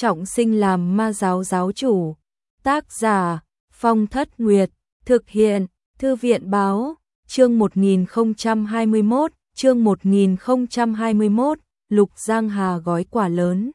trọng sinh làm ma giáo giáo chủ. Tác giả Phong Thất Nguyệt, thực hiện Thư viện Báo, chương 1021, Lục Giang Hà gói quà lớn.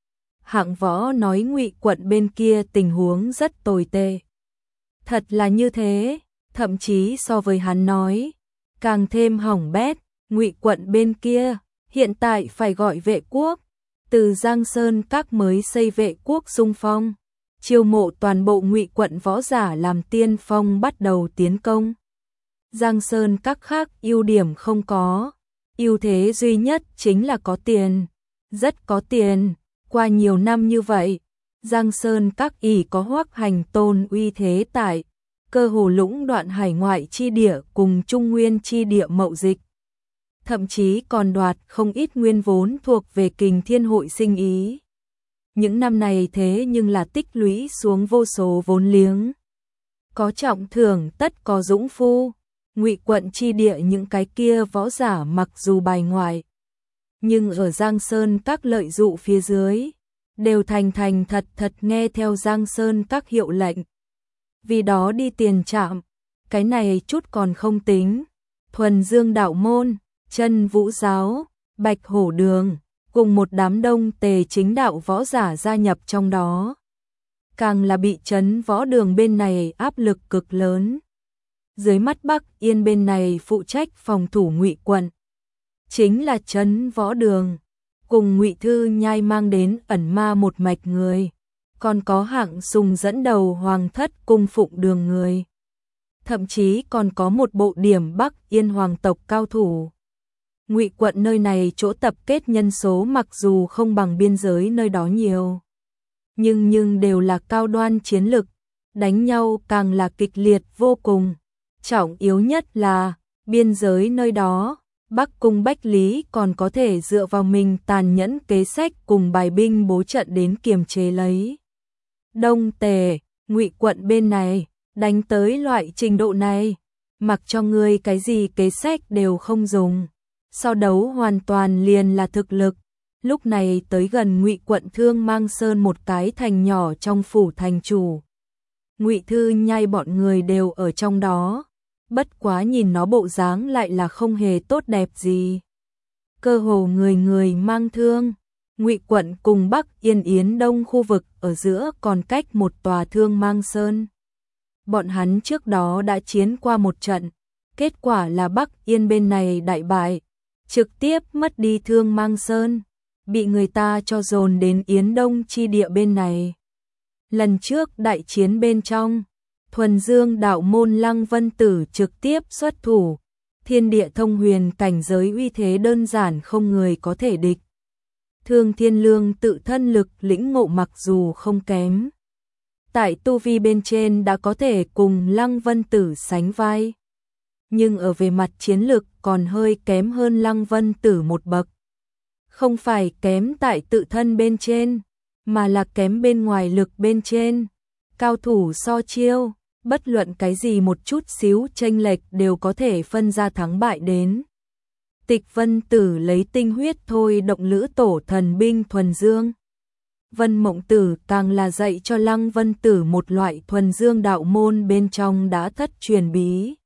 Hạng Võ nói Ngụy quận bên kia tình huống rất tồi tệ. Thật là như thế, thậm chí so với hắn nói, càng thêm hỏng bét. Ngụy quận bên kia hiện tại phải gọi vệ quốc, từ Giang Sơn Các mới xây vệ quốc xung phong, chiêu mộ toàn bộ Ngụy quận võ giả làm tiên phong bắt đầu tiến công. Giang Sơn Các khác ưu điểm không có, ưu thế duy nhất chính là có tiền, rất có tiền. Qua nhiều năm như vậy, Giang Sơn Các ỷ có Hoắc Hành Tôn uy thế tại, cơ hồ lũng đoạn hải ngoại chi địa cùng Trung Nguyên chi địa mậu dịch. Thậm chí còn đoạt không ít nguyên vốn thuộc về Kình Thiên hội sinh ý. Những năm này thế nhưng là tích lũy xuống vô số vốn liếng. Có trọng thưởng tất có dũng phu, Ngụy quận chi địa những cái kia võ giả mặc dù bài ngoại, nhưng ở Giang Sơn Các lợi dụ phía dưới, đều thành thật nghe theo Giang Sơn Các hiệu lệnh. Vì đó đi tiền trạm, cái này chút còn không tính. Thuần Dương đạo môn, Chân Vũ giáo, Bạch Hổ đường, cùng một đám đông tề chính đạo võ giả gia nhập trong đó. Càng là bị Trấn Võ đường bên này áp lực cực lớn. Dưới mắt Bắc Yên bên này phụ trách phòng thủ Ngụy quận, chính là Trấn Võ đường, cùng Ngụy Thư Nhai mang đến ẩn ma một mạch người, còn có Hạng Sùng dẫn đầu Hoàng thất cung phụng đường người. Thậm chí còn có một bộ điểm Bắc Yên hoàng tộc cao thủ. Ngụy quận nơi này chỗ tập kết nhân số mặc dù không bằng biên giới nơi đó nhiều, nhưng đều là cao đoan chiến lực, đánh nhau càng là kịch liệt vô cùng. Trọng yếu nhất là, biên giới nơi đó, Bắc Cung Bách Lý còn có thể dựa vào mình tàn nhẫn kế sách cùng bài binh bố trận đến kiềm chế lấy. Đông Tề, Ngụy quận bên này, đánh tới loại trình độ này, mặc cho ngươi cái gì kế sách đều không dùng. So đấu hoàn toàn liền là thực lực. Lúc này tới gần Ngụy quận Thương Mang Sơn một cái thành nhỏ trong phủ thành chủ. Ngụy Thư Nhai bọn người đều ở trong đó, bất quá nhìn nó bộ dáng lại là không hề tốt đẹp gì. Cơ hồ người người mang thương. Ngụy quận cùng Bắc Yên Yến Đông khu vực ở giữa còn cách một tòa Thương Mang Sơn. Bọn hắn trước đó đã chiến qua một trận, kết quả là Bắc Yên bên này đại bại, trực tiếp mất đi Thương Mang Sơn, bị người ta cho dồn đến Yến Đông chi địa bên này. Lần trước đại chiến bên trong, Thuần Dương đạo môn Lăng Vân Tử trực tiếp xuất thủ, thiên địa thông huyền cảnh giới uy thế đơn giản không người có thể địch. Thương Thiên Lương tự thân lực lĩnh ngộ mặc dù không kém, tại tu vi bên trên đã có thể cùng Lăng Vân Tử sánh vai, nhưng ở về mặt chiến lực còn hơi kém hơn Lăng Vân Tử một bậc. Không phải kém tại tự thân bên trên, mà là kém bên ngoài lực bên trên. Cao thủ so chiêu, bất luận cái gì một chút xíu chênh lệch đều có thể phân ra thắng bại đến. Tịch Vân Tử lấy tinh huyết thôi động lữ tổ thần binh thuần dương. Vân Mộng Tử càng là dạy cho Lăng Vân Tử một loại thuần dương đạo môn bên trong đã thất truyền bí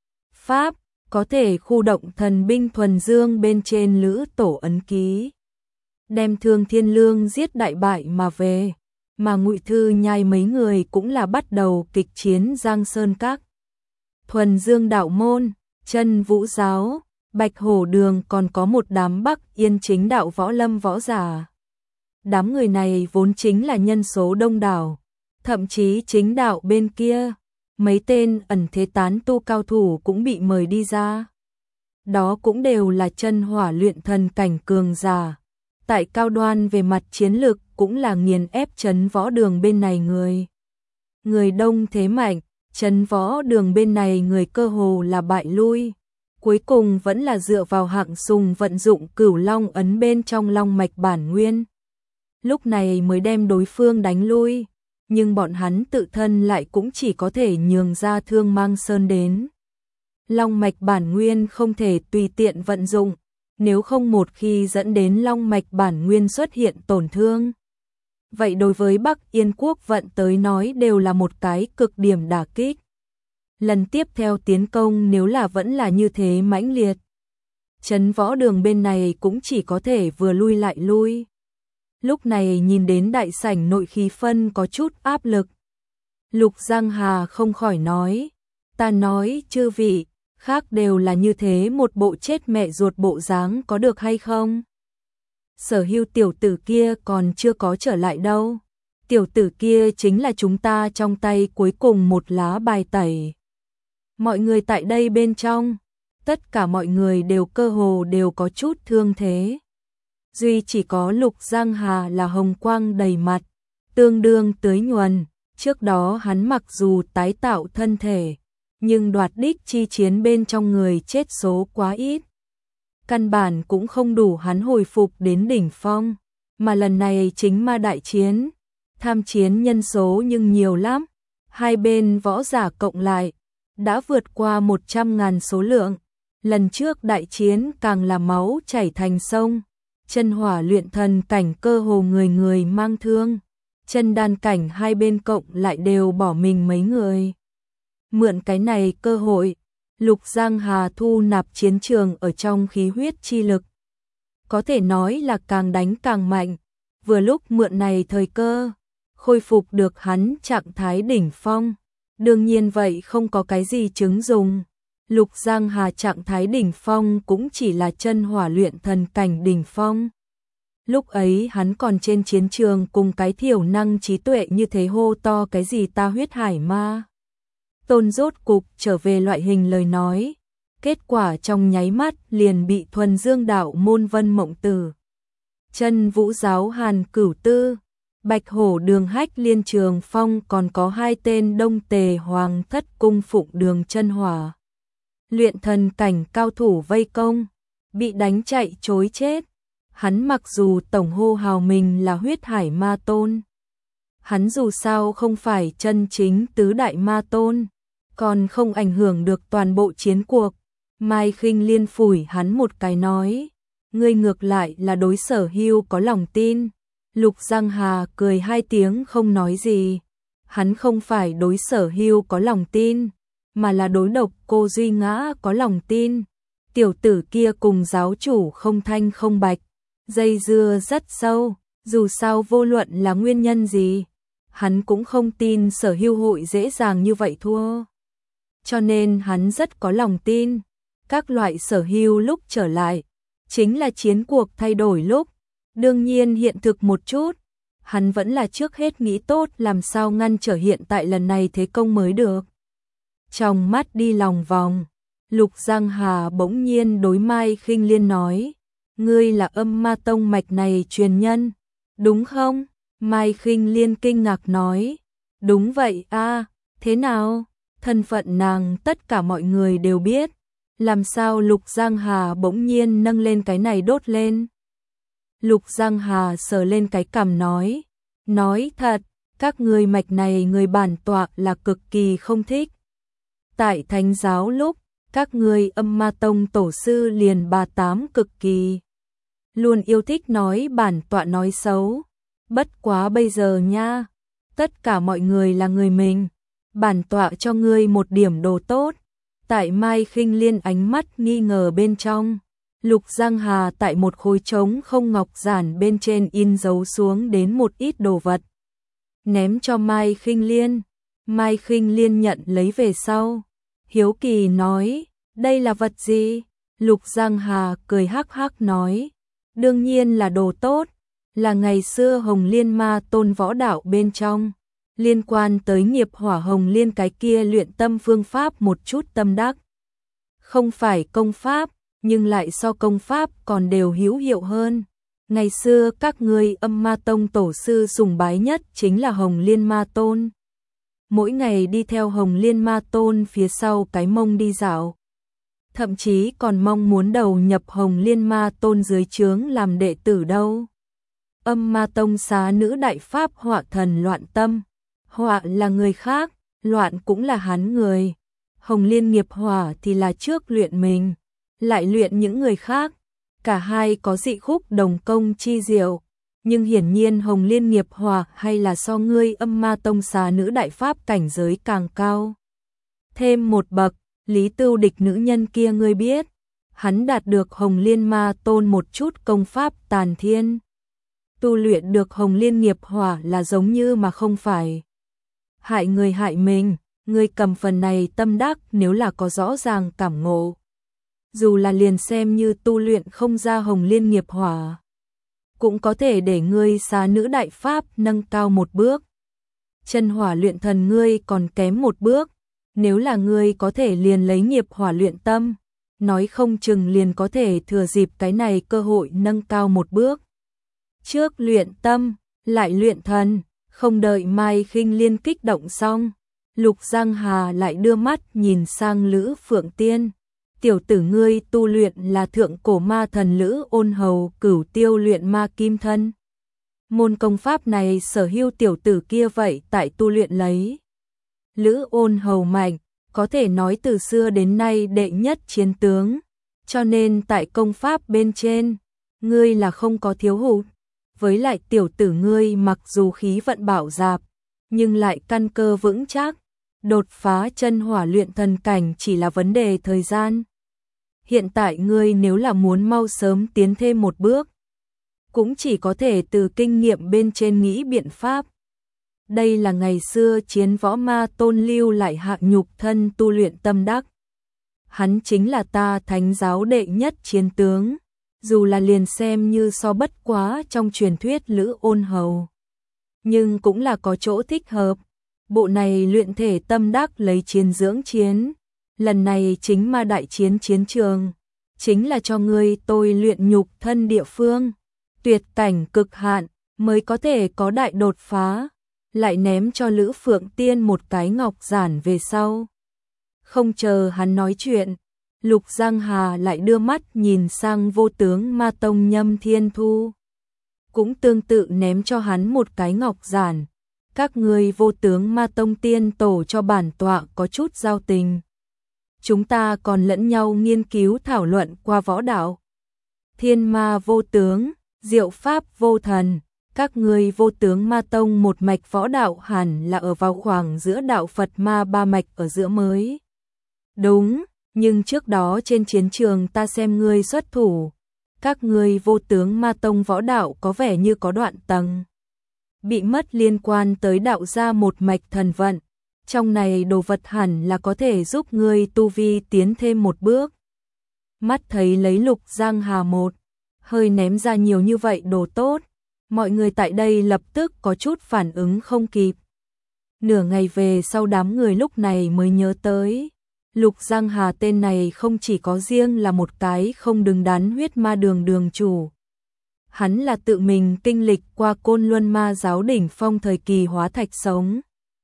pháp, có thể khu động thần binh thuần dương bên trên lữ tổ ấn ký, đem Thương Thiên Lương giết đại bại mà về. Mà Ngụy Thư Nhai mấy người cũng là bắt đầu kịch chiến Giang Sơn Các. Thuần Dương đạo môn, Chân Vũ giáo, Bạch Hổ đường còn có một đám Bắc Yên chính đạo võ lâm võ giả. Đám người này vốn chính là nhân số đông đảo, thậm chí chính đạo bên kia, mấy tên ẩn thế tán tu cao thủ cũng bị mời đi ra. Đó cũng đều là chân hỏa luyện thần cảnh cường giả, tại cao đoan về mặt chiến lược cũng là nghiền ép Trấn Võ đường bên này người. Người đông thế mạnh, Trấn Võ đường bên này người cơ hồ là bại lui. Cuối cùng vẫn là dựa vào Hạng Sùng vận dụng Cửu Long ấn bên trong long mạch bản nguyên. Lúc này mới đem đối phương đánh lui, nhưng bọn hắn tự thân lại cũng chỉ có thể nhường ra Thương Mang Sơn đến. Long mạch bản nguyên không thể tùy tiện vận dụng, nếu không một khi dẫn đến long mạch bản nguyên xuất hiện tổn thương, vậy đối với Bắc Yên Quốc vận tới nói đều là một cái cực điểm đả kích. Lần tiếp theo tiến công nếu là vẫn là như thế mãnh liệt, Trấn Võ Đường bên này cũng chỉ có thể vừa lui lại lui. Lúc này nhìn đến đại sảnh nội khí phân có chút áp lực. Lục Giang Hà không khỏi nói, ta nói chư vị, khác đều là như thế một bộ chết mẹ ruột bộ dáng có được hay không? Sở Hưu tiểu tử kia còn chưa có trở lại đâu. Tiểu tử kia chính là chúng ta trong tay cuối cùng một lá bài tẩy. Mọi người tại đây bên trong, tất cả mọi người đều cơ hồ đều có chút thương thế. Duy chỉ có Lục Giang Hà là hồng quang đầy mặt, tương đương tưới nhuần. Trước đó hắn mặc dù tái tạo thân thể, nhưng đoạt đích chi chiến bên trong người chết số quá ít. Căn bản cũng không đủ hắn hồi phục đến đỉnh phong, mà lần này chính ma đại chiến, tham chiến nhân số nhưng nhiều lắm, hai bên võ giả cộng lại, đã vượt qua 100.000 số lượng, lần trước đại chiến càng là máu chảy thành sông, chân hỏa luyện thần cảnh cơ hồ người người mang thương, chân đan cảnh hai bên cộng lại đều bỏ mình mấy người. Mượn cái này cơ hội, Lục Giang Hà thu nạp chiến trường ở trong khí huyết chi lực. Có thể nói là càng đánh càng mạnh, vừa lúc mượn này thời cơ, khôi phục được hắn trạng thái đỉnh phong. Đương nhiên vậy không có cái gì chứng dùng. Lục Giang Hà trạng thái đỉnh phong cũng chỉ là chân hỏa luyện thần cảnh đỉnh phong. Lúc ấy hắn còn trên chiến trường cùng cái thiểu năng trí tuệ như thế hô to cái gì ta huyết hải ma. Tôn rốt cục trở về loại hình lời nói, kết quả trong nháy mắt liền bị thuần dương đạo môn Vân Mộng Tử, Chân Vũ giáo Hàn Cửu Tư, Bạch Hổ Đường Hách Liên Trường Phong còn có hai tên Đông Tề Hoàng Thất cung phụng Đường Chân Hỏa. Luyện thần cảnh cao thủ vây công, bị đánh chạy trối chết. Hắn mặc dù tổng hô hào mình là huyết hải ma tôn, hắn dù sao không phải chân chính tứ đại ma tôn, còn không ảnh hưởng được toàn bộ chiến cuộc. Mai Khinh Liên phủi hắn một cái nói, ngươi ngược lại là đối Sở Hưu có lòng tin. Lục Giang Hà cười hai tiếng không nói gì, hắn không phải đối Sở Hưu có lòng tin, mà là đối Độc Cô Duy Ngã có lòng tin. Tiểu tử kia cùng giáo chủ không thanh không bạch, dây dưa rất sâu, dù sao vô luận là nguyên nhân gì, hắn cũng không tin Sở Hưu hội dễ dàng như vậy thua. Cho nên hắn rất có lòng tin, các loại Sở Hưu lúc trở lại, chính là chiến cuộc thay đổi lúc. Đương nhiên hiện thực một chút, hắn vẫn là trước hết nghĩ tốt làm sao ngăn trở hiện tại lần này thế công mới được. Trong mắt đi lòng vòng, Lục Giang Hà bỗng nhiên đối Mai Khinh Liên nói, ngươi là Âm Ma Tông mạch này truyền nhân, đúng không? Mai Khinh Liên kinh ngạc nói, đúng vậy a, thế nào? Thân phận nàng tất cả mọi người đều biết, làm sao Lục Giang Hà bỗng nhiên nâng lên cái này đốt lên? Lục Giang Hà sờ lên cái cằm nói thật, các ngươi mạch này người bản tọa là cực kỳ không thích. Tại thánh giáo lúc, các ngươi Âm Ma Tông tổ sư liền 38 cực kỳ luôn yêu thích nói bản tọa nói xấu. Bất quá bây giờ nha, tất cả mọi người là người mình, bản tọa cho ngươi một điểm đồ tốt. Tại Mai Khinh Liên ánh mắt nghi ngờ bên trong, Lục Giang Hà tại một khối trống không ngọc giản bên trên in dấu xuống đến một ít đồ vật, ném cho Mai Khinh Liên. Mai Khinh Liên nhận lấy về sau, hiếu kỳ nói, đây là vật gì? Lục Giang Hà cười hắc hắc nói, đương nhiên là đồ tốt, là ngày xưa Hồng Liên Ma Tôn võ đạo bên trong, liên quan tới nghiệp hỏa Hồng Liên cái kia luyện tâm phương pháp một chút tâm đắc. Không phải công pháp, nhưng lại so công pháp còn đều hữu hiệu hơn. Ngày xưa các ngươi Âm Ma Tông tổ sư sùng bái nhất chính là Hồng Liên Ma Tôn. Mỗi ngày đi theo Hồng Liên Ma Tôn phía sau cái mông đi dạo. Thậm chí còn mong muốn đầu nhập Hồng Liên Ma Tôn dưới trướng làm đệ tử đâu. Âm Ma Tông xá nữ đại pháp họa thần loạn tâm. Họa là người khác, loạn cũng là hắn người. Hồng Liên nghiệp hỏa thì là trước luyện mình, lại luyện những người khác. Cả hai có dị khúc đồng công chi diệu, nhưng hiển nhiên Hồng Liên nghiệp hỏa hay là so ngươi Âm Ma Tông xá nữ đại pháp cảnh giới càng cao. Thêm một bậc, Lý Tưu Địch nữ nhân kia ngươi biết, hắn đạt được Hồng Liên Ma Tôn một chút công pháp tàn thiên. Tu luyện được Hồng Liên nghiệp hỏa là giống như mà không phải. Hại người hại mình, ngươi cầm phần này tâm đắc nếu là có rõ ràng cảm ngộ. Dù là liền xem như tu luyện không ra Hồng Liên nghiệp hỏa, cũng có thể để ngươi xá nữ đại pháp nâng cao một bước. Chân hỏa luyện thần ngươi còn kém một bước, nếu là ngươi có thể liền lấy nghiệp hỏa luyện tâm, nói không chừng liền có thể thừa dịp cái này cơ hội nâng cao một bước. Trước luyện tâm, lại luyện thần, không đợi Mai Khinh Liên kích động xong, Lục Giang Hà lại đưa mắt nhìn sang Lữ Phượng Tiên. Tiểu tử ngươi tu luyện là thượng cổ ma thần Lữ Ôn Hầu Cửu Tiêu luyện ma kim thân. Môn công pháp này sở hữu tiểu tử kia vậy tại tu luyện lấy. Lữ Ôn Hầu mạnh, có thể nói từ xưa đến nay đệ nhất chiến tướng, cho nên tại công pháp bên trên, ngươi là không có thiếu hụt. Với lại tiểu tử ngươi mặc dù khí vận bảo dạp, nhưng lại căn cơ vững chắc, đột phá chân hỏa luyện thần cảnh chỉ là vấn đề thời gian. Hiện tại ngươi nếu là muốn mau sớm tiến thêm một bước, cũng chỉ có thể từ kinh nghiệm bên trên nghĩ biện pháp. Đây là ngày xưa Chiến Võ Ma Tôn lưu lại hạng nhục thân tu luyện tâm đắc. Hắn chính là ta thánh giáo đệ nhất chiến tướng, dù là liền xem như so bất quá trong truyền thuyết Lữ Ôn Hầu, nhưng cũng là có chỗ thích hợp. Bộ này luyện thể tâm đắc lấy chiến dưỡng chiến, lần này chính ma đại chiến chiến trường, chính là cho ngươi tôi luyện nhục thân địa phương, tuyệt cảnh cực hạn mới có thể có đại đột phá. Lại ném cho Lữ Phượng Tiên một cái ngọc giản về sau. Không chờ hắn nói chuyện, Lục Giang Hà lại đưa mắt nhìn sang vô tướng ma tông Nhâm Thiên Thu. Cũng tương tự ném cho hắn một cái ngọc giản. Các ngươi vô tướng ma tông tiên tổ cho bản tọa có chút giao tình. Chúng ta còn lẫn nhau nghiên cứu thảo luận qua võ đạo. Thiên ma vô tướng, diệu pháp vô thần. Các ngươi vô tướng ma tông một mạch võ đạo hẳn là ở vào khoảng giữa đạo Phật ma ba mạch ở giữa mới. Đúng, nhưng trước đó trên chiến trường ta xem ngươi xuất thủ. Các ngươi vô tướng ma tông võ đạo có vẻ như có đoạn tầng. Bị mất liên quan tới đạo gia một mạch thần vận. Trong này đồ vật hẳn là có thể giúp ngươi tu vi tiến thêm một bước. Mắt thấy lấy Lục Giang Hà một, hơi ném ra nhiều như vậy đồ tốt. Mọi người tại đây lập tức có chút phản ứng không kịp. Nửa ngày về sau đám người lúc này mới nhớ tới. Lục Giang Hà tên này không chỉ có riêng là một cái không đứng đắn huyết ma đường đường chủ. Hắn là tự mình kinh lịch qua Côn Luân Ma giáo đỉnh phong thời kỳ hóa thạch sống.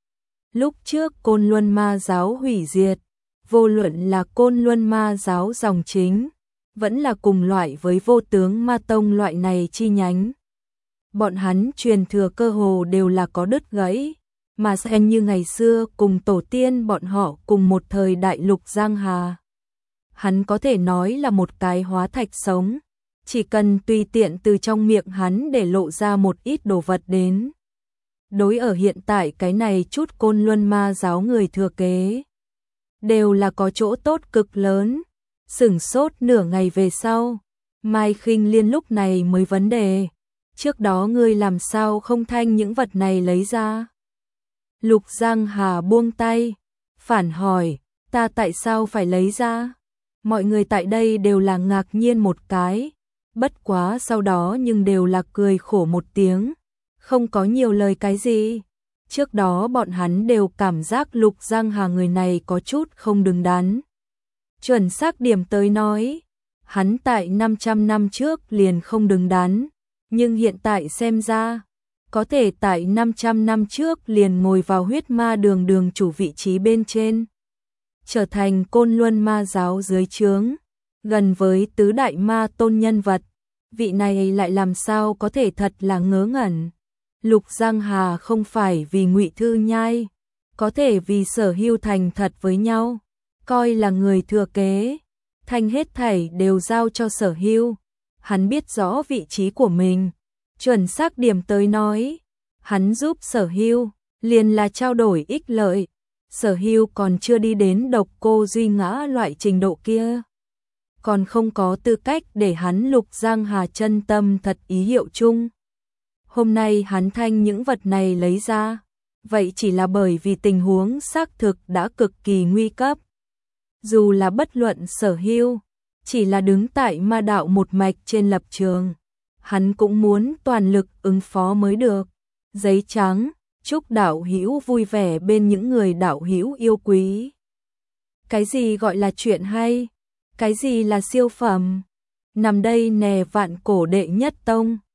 Lúc trước Côn Luân Ma giáo hủy diệt, vô luận là Côn Luân Ma giáo dòng chính, vẫn là cùng loại với vô tướng ma tông loại này chi nhánh. Bọn hắn truyền thừa cơ hồ đều là có đứt gãy, mà xem như ngày xưa cùng tổ tiên bọn họ cùng một thời đại Lục Giang Hà. Hắn có thể nói là một cái hóa thạch sống, chỉ cần tùy tiện từ trong miệng hắn để lộ ra một ít đồ vật đến. Đối ở hiện tại cái này chút Côn Luân Ma giáo người thừa kế, đều là có chỗ tốt cực lớn. Sửng sốt nửa ngày về sau, Mai Khinh Liên lúc này mới vấn đề. Trước đó ngươi làm sao không thanh những vật này lấy ra? Lục Giang Hà buông tay, phản hỏi, ta tại sao phải lấy ra? Mọi người tại đây đều là ngạc nhiên một cái, bất quá sau đó nhưng đều là cười khổ một tiếng, không có nhiều lời cái gì. Trước đó bọn hắn đều cảm giác Lục Giang Hà người này có chút không đứng đắn. Chuẩn xác điểm tới nói, hắn tại 500 năm trước liền không đứng đắn. Nhưng hiện tại xem ra, có thể tại 500 năm trước liền ngồi vào huyết ma đường đường chủ vị trí bên trên. Trở thành Côn Luân Ma giáo dưới trướng, gần với tứ đại ma tôn nhân vật. Vị này lại làm sao có thể thật là ngớ ngẩn. Lục Giang Hà không phải vì Ngụy Thư Nhai, có thể vì Sở Hưu thành thật với nhau, coi là người thừa kế, thành hết thảy đều giao cho Sở Hưu. Hắn biết rõ vị trí của mình, Chuẩn xác điểm tới nói, hắn giúp Sở Hưu, liền là trao đổi ích lợi. Sở Hưu còn chưa đi đến độc cô duy ngã loại trình độ kia, còn không có tư cách để hắn Lục Giang Hà chân tâm thật ý hiệu chung. Hôm nay hắn thanh những vật này lấy ra, vậy chỉ là bởi vì tình huống xác thực đã cực kỳ nguy cấp. Dù là bất luận Sở Hưu, chỉ là đứng tại ma đạo một mạch trên lập trường, hắn cũng muốn toàn lực ứng phó mới được. Giấy trắng, chúc đạo hữu vui vẻ bên những người đạo hữu yêu quý. Cái gì gọi là chuyện hay? Cái gì là siêu phẩm? Nằm đây nè vạn cổ đệ nhất tông.